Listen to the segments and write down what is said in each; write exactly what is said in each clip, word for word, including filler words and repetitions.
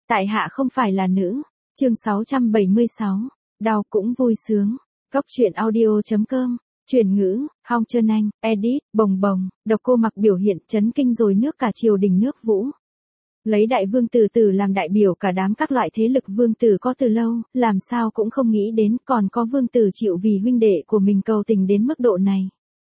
Tại hạ không phải là nữ. Chương sáu trăm bảy mươi sáu. Đau cũng vui sướng. Góc truyện audio.com. Chuyển ngữ, Hong Trơn Anh, edit, bồng bồng, Độc Cô Mặc biểu hiện chấn kinh rồi nước cả triều đình nước Vũ. Lấy đại vương tử tử làm đại biểu cả đám các loại thế lực vương tử có từ lâu, làm sao cũng không nghĩ đến còn có vương tử chịu vì huynh đệ của mình cầu tình đến mức độ này.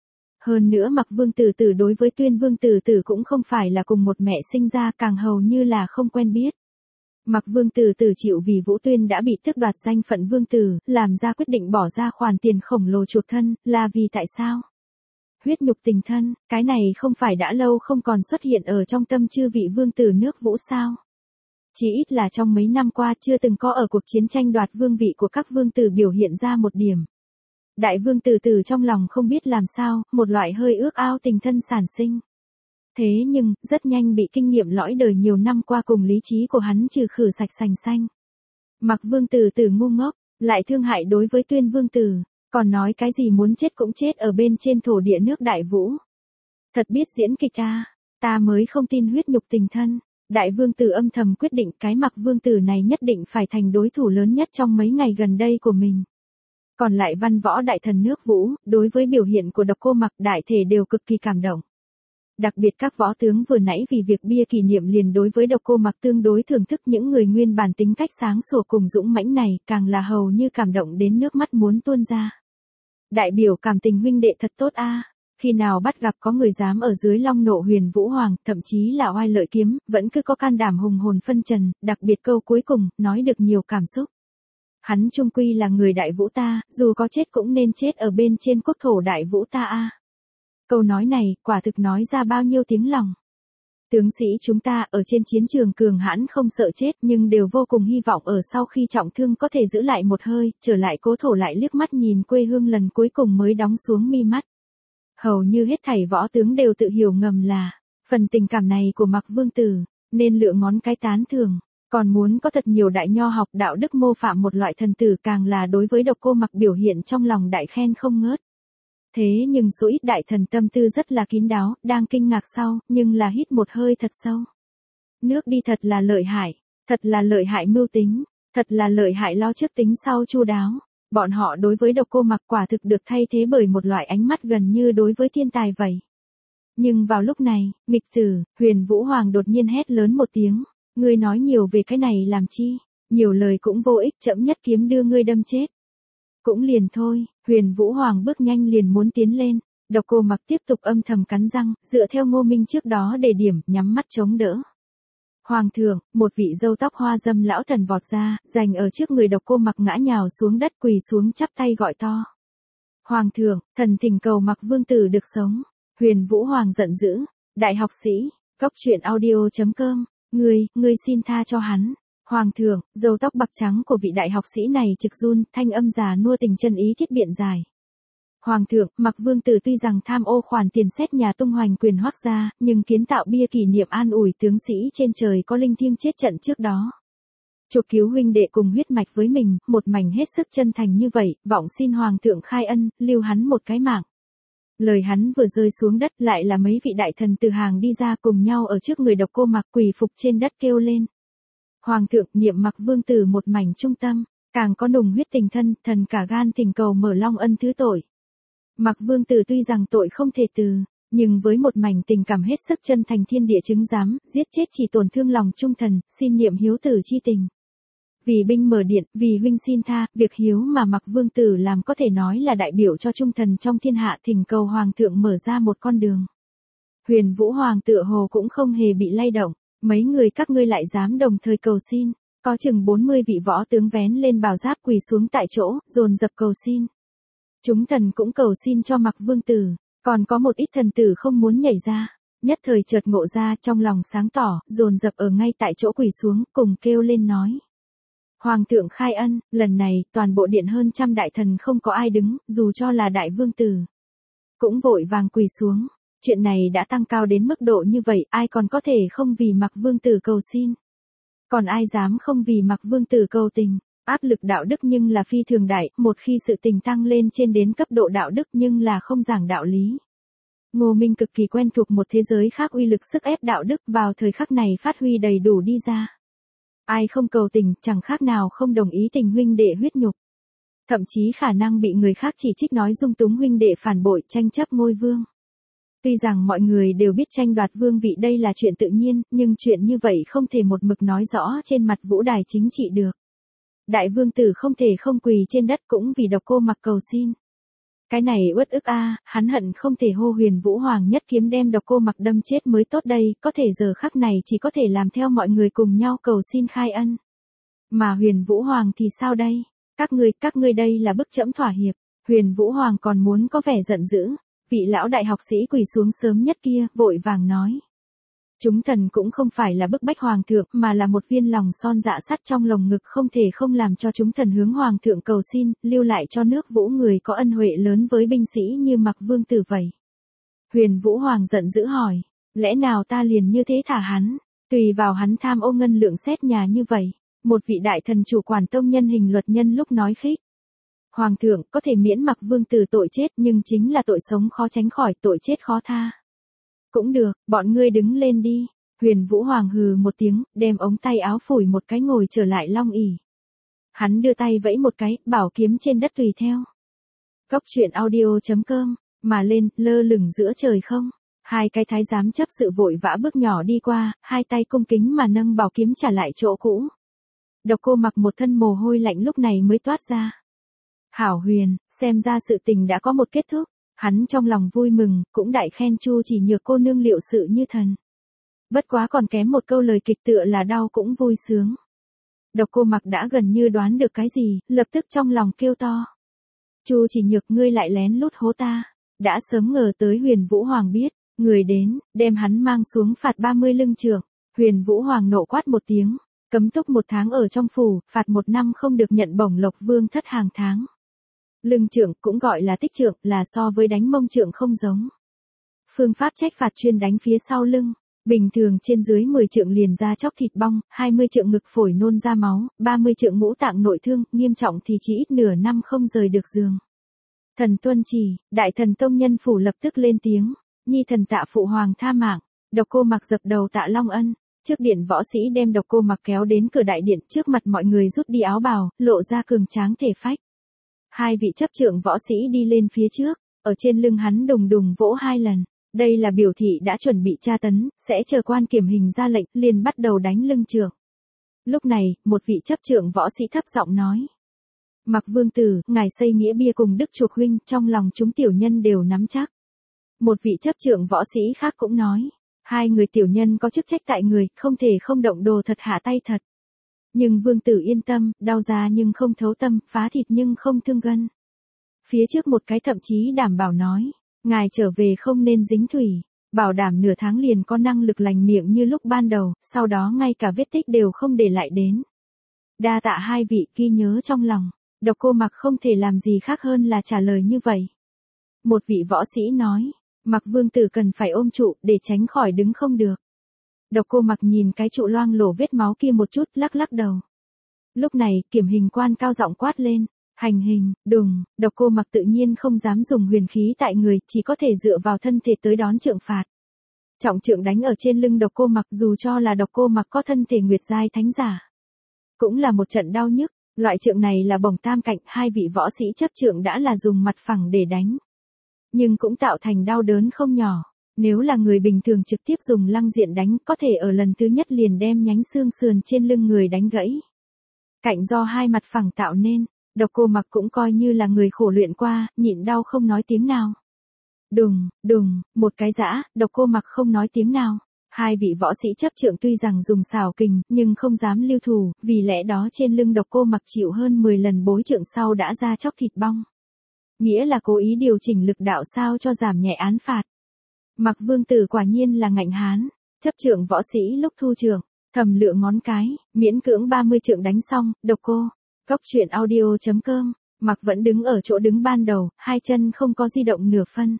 Hơn nữa Mặc vương tử tử đối với Tuyên vương tử tử cũng không phải là cùng một mẹ sinh ra, càng hầu như là không quen biết. Mặc vương tử tử chịu vì Vũ Tuyên đã bị tước đoạt danh phận vương tử, làm ra quyết định bỏ ra khoản tiền khổng lồ chuộc thân, là vì tại sao? Huyết nhục tình thân, cái này không phải đã lâu không còn xuất hiện ở trong tâm chư vị vương tử nước Vũ sao? Chỉ ít là trong mấy năm qua chưa từng có ở cuộc chiến tranh đoạt vương vị của các vương tử biểu hiện ra một điểm. Đại vương tử tử trong lòng không biết làm sao, một loại hơi ước ao tình thân sản sinh. Thế nhưng, rất nhanh bị kinh nghiệm lõi đời nhiều năm qua cùng lý trí của hắn trừ khử sạch sành xanh. Mặc vương tử tử ngu ngốc, lại thương hại đối với Tuyên vương tử, còn nói cái gì muốn chết cũng chết ở bên trên thổ địa nước Đại Vũ. Thật biết diễn kịch à, ta mới không tin huyết nhục tình thân. Đại vương tử âm thầm quyết định cái Mặc vương tử này nhất định phải thành đối thủ lớn nhất trong mấy ngày gần đây của mình. Còn lại văn võ đại thần nước Vũ, đối với biểu hiện của Độc Cô Mặc đại thể đều cực kỳ cảm động. Đặc biệt các võ tướng vừa nãy vì việc bia kỷ niệm liền đối với Độc Cô Mặc tương đối thưởng thức những người nguyên bản tính cách sáng sủa cùng dũng mãnh này, càng là hầu như cảm động đến nước mắt muốn tuôn ra. Đại biểu cảm tình huynh đệ thật tốt a, khi nào bắt gặp có người dám ở dưới long nộ Huyền Vũ Hoàng, thậm chí là oai lợi kiếm, vẫn cứ có can đảm hùng hồn phân trần, đặc biệt câu cuối cùng, nói được nhiều cảm xúc. Hắn chung quy là người Đại Vũ ta, dù có chết cũng nên chết ở bên trên quốc thổ Đại Vũ ta a. Câu nói này, quả thực nói ra bao nhiêu tiếng lòng. Tướng sĩ chúng ta ở trên chiến trường cường hãn không sợ chết nhưng đều vô cùng hy vọng ở sau khi trọng thương có thể giữ lại một hơi, trở lại cố thổ lại liếc mắt nhìn quê hương lần cuối cùng mới đóng xuống mi mắt. Hầu như hết thảy võ tướng đều tự hiểu ngầm là, phần tình cảm này của Mặc vương tử, nên lựa ngón cái tán thưởng, còn muốn có thật nhiều đại nho học đạo đức mô phạm một loại thần tử càng là đối với Độc Cô Mặc biểu hiện trong lòng đại khen không ngớt. Thế nhưng số ít đại thần tâm tư rất là kín đáo, đang kinh ngạc sau, nhưng là hít một hơi thật sâu. Nước đi thật là lợi hại, thật là lợi hại mưu tính, thật là lợi hại lo trước tính sau chu đáo. Bọn họ đối với Độc Cô Mặc quả thực được thay thế bởi một loại ánh mắt gần như đối với thiên tài vậy. Nhưng vào lúc này, nghịch tử, Huyền Vũ Hoàng đột nhiên hét lớn một tiếng, ngươi nói nhiều về cái này làm chi, nhiều lời cũng vô ích, chậm nhất kiếm đưa ngươi đâm chết. Cũng liền thôi, Huyền Vũ Hoàng bước nhanh liền muốn tiến lên, Độc Cô Mặc tiếp tục âm thầm cắn răng, dựa theo Ngô Minh trước đó đề điểm, nhắm mắt chống đỡ. Hoàng thượng, một vị râu tóc hoa dâm lão thần vọt ra, giành ở trước người Độc Cô Mặc ngã nhào xuống đất quỳ xuống chắp tay gọi to. Hoàng thượng, thần thỉnh cầu Mặc vương tử được sống. Huyền Vũ Hoàng giận dữ, đại học sĩ, góc truyện audio.com, ngươi, ngươi xin tha cho hắn. Hoàng thượng, râu tóc bạc trắng của vị đại học sĩ này trực run, thanh âm già nua tình chân ý thiết biện dài. Hoàng thượng, Mặc vương tử tuy rằng tham ô khoản tiền xét nhà tung hoành quyền Hoắc gia, nhưng kiến tạo bia kỷ niệm an ủi tướng sĩ trên trời có linh thiêng chết trận trước đó. Chuộc cứu huynh đệ cùng huyết mạch với mình, một mảnh hết sức chân thành như vậy, vọng xin Hoàng thượng khai ân, lưu hắn một cái mạng. Lời hắn vừa rơi xuống đất lại là mấy vị đại thần từ hàng đi ra cùng nhau ở trước người Độc Cô Mặc quỳ phục trên đất kêu lên. Hoàng thượng niệm Mặc vương tử một mảnh trung tâm, càng có nùng huyết tình thân, thần cả gan thỉnh cầu mở long ân thứ tội. Mặc vương tử tuy rằng tội không thể từ, nhưng với một mảnh tình cảm hết sức chân thành thiên địa chứng giám, giết chết chỉ tổn thương lòng trung thần, xin niệm hiếu tử chi tình. Vì binh mở điện, vì huynh xin tha, việc hiếu mà Mặc vương tử làm có thể nói là đại biểu cho trung thần trong thiên hạ, thỉnh cầu Hoàng thượng mở ra một con đường. Huyền Vũ Hoàng tựa hồ cũng không hề bị lay động. Mấy người các ngươi lại dám đồng thời cầu xin, có chừng bốn mươi vị võ tướng vén lên bào giáp quỳ xuống tại chỗ, dồn dập cầu xin. Chúng thần cũng cầu xin cho Mặc vương tử, còn có một ít thần tử không muốn nhảy ra, nhất thời chợt ngộ ra trong lòng sáng tỏ, dồn dập ở ngay tại chỗ quỳ xuống, cùng kêu lên nói. Hoàng thượng khai ân, lần này, toàn bộ điện hơn trăm đại thần không có ai đứng, dù cho là đại vương tử. Cũng vội vàng quỳ xuống. Chuyện này đã tăng cao đến mức độ như vậy, ai còn có thể không vì Mặc vương tử cầu xin. Còn ai dám không vì Mặc vương tử cầu tình. Áp lực đạo đức nhưng là phi thường đại, một khi sự tình tăng lên trên đến cấp độ đạo đức nhưng là không giảng đạo lý. Ngô Minh cực kỳ quen thuộc một thế giới khác uy lực sức ép đạo đức vào thời khắc này phát huy đầy đủ đi ra. Ai không cầu tình, chẳng khác nào không đồng ý tình huynh đệ huyết nhục. Thậm chí khả năng bị người khác chỉ trích nói dung túng huynh đệ phản bội tranh chấp ngôi vương. Tuy rằng mọi người đều biết tranh đoạt vương vị đây là chuyện tự nhiên, nhưng chuyện như vậy không thể một mực nói rõ trên mặt vũ đài chính trị được. Đại vương tử không thể không quỳ trên đất cũng vì Độc Cô Mặc cầu xin. Cái này uất ức a, hắn hận không thể hô Huyền Vũ Hoàng nhất kiếm đem Độc Cô Mặc đâm chết mới tốt đây, có thể giờ khắc này chỉ có thể làm theo mọi người cùng nhau cầu xin khai ân. Mà Huyền Vũ Hoàng thì sao đây? Các ngươi, các ngươi đây là bức trẫm thỏa hiệp. Huyền Vũ Hoàng còn muốn có vẻ giận dữ, vị lão đại học sĩ quỳ xuống sớm nhất kia, vội vàng nói. Chúng thần cũng không phải là bức bách hoàng thượng, mà là một viên lòng son dạ sắt trong lồng ngực không thể không làm cho chúng thần hướng hoàng thượng cầu xin, lưu lại cho nước Vũ người có ân huệ lớn với binh sĩ như Mặc Vương tử vậy. Huyền Vũ Hoàng giận dữ hỏi, lẽ nào ta liền như thế thả hắn, tùy vào hắn tham ô ngân lượng xét nhà như vậy, một vị đại thần chủ quản tông nhân hình luật nhân lúc nói khích. Hoàng thượng có thể miễn Mặc Vương tử tội chết nhưng chính là tội sống khó tránh khỏi, tội chết khó tha. Cũng được, bọn ngươi đứng lên đi. Huyền Vũ Hoàng hừ một tiếng, đem ống tay áo phủi một cái ngồi trở lại long ỷ. Hắn đưa tay vẫy một cái, bảo kiếm trên đất tùy theo. Cốc truyện audio chấm com, mà lên, lơ lửng giữa trời không. Hai cái thái giám chấp sự vội vã bước nhỏ đi qua, hai tay cung kính mà nâng bảo kiếm trả lại chỗ cũ. Độc Cô Mặc một thân mồ hôi lạnh lúc này mới toát ra. Hảo Huyền, xem ra sự tình đã có một kết thúc. Hắn trong lòng vui mừng, cũng đại khen Chu Chỉ Nhược cô nương liệu sự như thần. Bất quá còn kém một câu lời kịch tựa là đau cũng vui sướng. Độc Cô Mặc đã gần như đoán được cái gì, lập tức trong lòng kêu to. Chu Chỉ Nhược ngươi lại lén lút hố ta, đã sớm ngờ tới Huyền Vũ Hoàng biết, người đến, đem hắn mang xuống phạt ba mươi lưng trượng. Huyền Vũ Hoàng nộ quát một tiếng, cấm túc một tháng ở trong phủ, phạt một năm không được nhận bổng lộc vương thất hàng tháng. Lưng trượng cũng gọi là tích trượng, là so với đánh mông trượng không giống. Phương pháp trách phạt chuyên đánh phía sau lưng, bình thường trên dưới mười trượng liền ra chóc thịt bong, hai mươi trượng ngực phổi nôn ra máu, ba mươi trượng ngũ tạng nội thương, nghiêm trọng thì chỉ ít nửa năm không rời được giường. Thần tuân chỉ, đại thần tông nhân phủ lập tức lên tiếng, nhi thần tạ phụ hoàng tha mạng. Độc Cô Mặc dập đầu tạ long ân. Trước điện võ sĩ đem Độc Cô Mặc kéo đến cửa đại điện, trước mặt mọi người rút đi áo bào, lộ ra cường tráng thể phách. Hai vị chấp trưởng võ sĩ đi lên phía trước, ở trên lưng hắn đùng đùng vỗ hai lần. Đây là biểu thị đã chuẩn bị tra tấn, sẽ chờ quan kiểm hình ra lệnh, liền bắt đầu đánh lưng trượng. Lúc này, một vị chấp trưởng võ sĩ thấp giọng nói. Mặc Vương tử, ngài xây nghĩa bia cùng đức chuộc huynh, trong lòng chúng tiểu nhân đều nắm chắc. Một vị chấp trưởng võ sĩ khác cũng nói. Hai người tiểu nhân có chức trách tại người, không thể không động đồ thật hạ tay thật. Nhưng vương tử yên tâm, đau da nhưng không thấu tâm, phá thịt nhưng không thương gân. Phía trước một cái thậm chí đảm bảo nói, ngài trở về không nên dính thủy, bảo đảm nửa tháng liền có năng lực lành miệng như lúc ban đầu, sau đó ngay cả vết tích đều không để lại đến. Đa tạ hai vị, ghi nhớ trong lòng. Độc Cô Mặc không thể làm gì khác hơn là trả lời như vậy. Một vị võ sĩ nói, Mặc Vương tử cần phải ôm trụ để tránh khỏi đứng không được. Độc Cô Mặc nhìn cái trụ loang lổ vết máu kia một chút, lắc lắc đầu. Lúc này, kiểm hình quan cao giọng quát lên, hành hình, đùng. Độc Cô Mặc tự nhiên không dám dùng huyền khí tại người, chỉ có thể dựa vào thân thể tới đón trượng phạt. Trọng trượng đánh ở trên lưng Độc Cô Mặc, dù cho là Độc Cô Mặc có thân thể nguyệt giai thánh giả, cũng là một trận đau nhức. Loại trượng này là bổng tam cạnh, hai vị võ sĩ chấp trượng đã là dùng mặt phẳng để đánh, nhưng cũng tạo thành đau đớn không nhỏ. Nếu là người bình thường trực tiếp dùng lăng diện đánh, có thể ở lần thứ nhất liền đem nhánh xương sườn trên lưng người đánh gãy. Cạnh do hai mặt phẳng tạo nên, Độc Cô Mặc cũng coi như là người khổ luyện qua, nhịn đau không nói tiếng nào. Đùng, đùng, một cái giã, Độc Cô Mặc không nói tiếng nào. Hai vị võ sĩ chấp trượng tuy rằng dùng xảo kình, nhưng không dám lưu thủ, vì lẽ đó trên lưng Độc Cô Mặc chịu hơn mười lần bối trượng sau đã ra chóc thịt bong. Nghĩa là cố ý điều chỉnh lực đạo sao cho giảm nhẹ án phạt. Mặc Vương tử quả nhiên là ngạnh hán, chấp trượng võ sĩ lúc thu trượng, thầm lựa ngón cái, miễn cưỡng ba mươi trượng đánh xong. Độc Cô, Cốc truyện audio chấm com, Mặc vẫn đứng ở chỗ đứng ban đầu, hai chân không có di động nửa phân.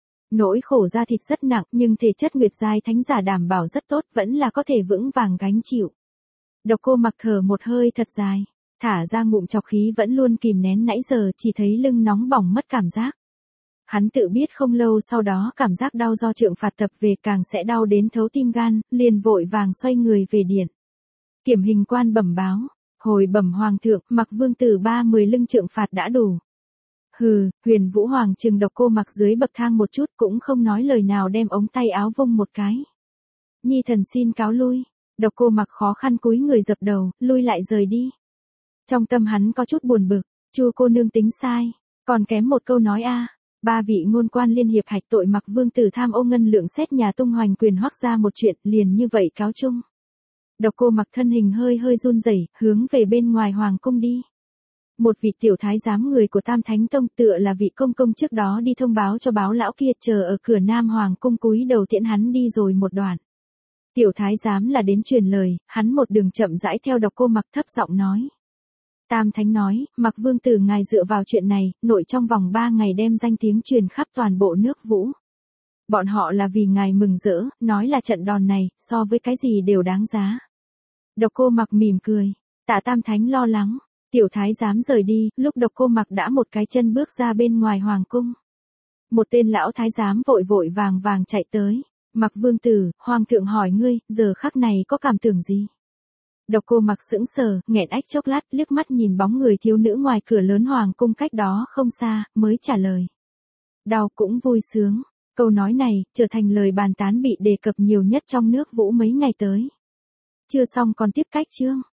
Nỗi khổ da thịt rất nặng, nhưng thể chất nguyệt giai thánh giả đảm bảo rất tốt, vẫn là có thể vững vàng gánh chịu. Độc Cô Mặc thở một hơi thật dài, thả ra ngụm trọc khí vẫn luôn kìm nén nãy giờ, chỉ thấy lưng nóng bỏng mất cảm giác. Hắn tự biết không lâu sau đó cảm giác đau do trượng phạt tập về càng sẽ đau đến thấu tim gan, liền vội vàng xoay người về điện. Kiểm hình quan bẩm báo, hồi bẩm hoàng thượng, Mặc Vương tử ba mươi lưng trượng phạt đã đủ. Hừ, Huyền Vũ Hoàng trừng Độc Cô Mặc dưới bậc thang một chút cũng không nói lời nào đem ống tay áo vung một cái. Nhi thần xin cáo lui. Độc Cô Mặc khó khăn cúi người dập đầu, lui lại rời đi. Trong tâm hắn có chút buồn bực, Chu cô nương tính sai, còn kém một câu nói a. Ba vị ngôn quan liên hiệp hạch tội Mặc Vương tử tham ô ngân lượng xét nhà tung hoành quyền hoắc ra một chuyện, liền như vậy cáo chung. Độc Cô Mặc thân hình hơi hơi run rẩy, hướng về bên ngoài hoàng cung đi. Một vị tiểu thái giám người của Tam Thánh Tông, tựa là vị công công trước đó đi thông báo cho báo lão kia, chờ ở cửa Nam Hoàng cung cúi đầu tiễn hắn đi rồi một đoạn. Tiểu thái giám là đến truyền lời, hắn một đường chậm rãi theo Độc Cô Mặc thấp giọng nói. Tam Thánh nói, Mặc Vương tử ngài dựa vào chuyện này, nội trong vòng ba ngày đem danh tiếng truyền khắp toàn bộ nước Vũ. Bọn họ là vì ngài mừng rỡ, nói là trận đòn này, so với cái gì đều đáng giá. Độc Cô Mặc mỉm cười, Tạ Tam Thánh lo lắng. Tiểu thái giám rời đi, lúc Độc Cô Mặc đã một cái chân bước ra bên ngoài hoàng cung. Một tên lão thái giám vội vội vàng vàng chạy tới. Mặc Vương tử, hoàng thượng hỏi ngươi, giờ khắc này có cảm tưởng gì? Độc Cô Mặc sững sờ, nghẹn ách chốc lát, liếc mắt nhìn bóng người thiếu nữ ngoài cửa lớn hoàng cung cách đó không xa, mới trả lời. Đau cũng vui sướng. Câu nói này, trở thành lời bàn tán bị đề cập nhiều nhất trong nước Vũ mấy ngày tới. Chưa xong còn tiếp cách chương.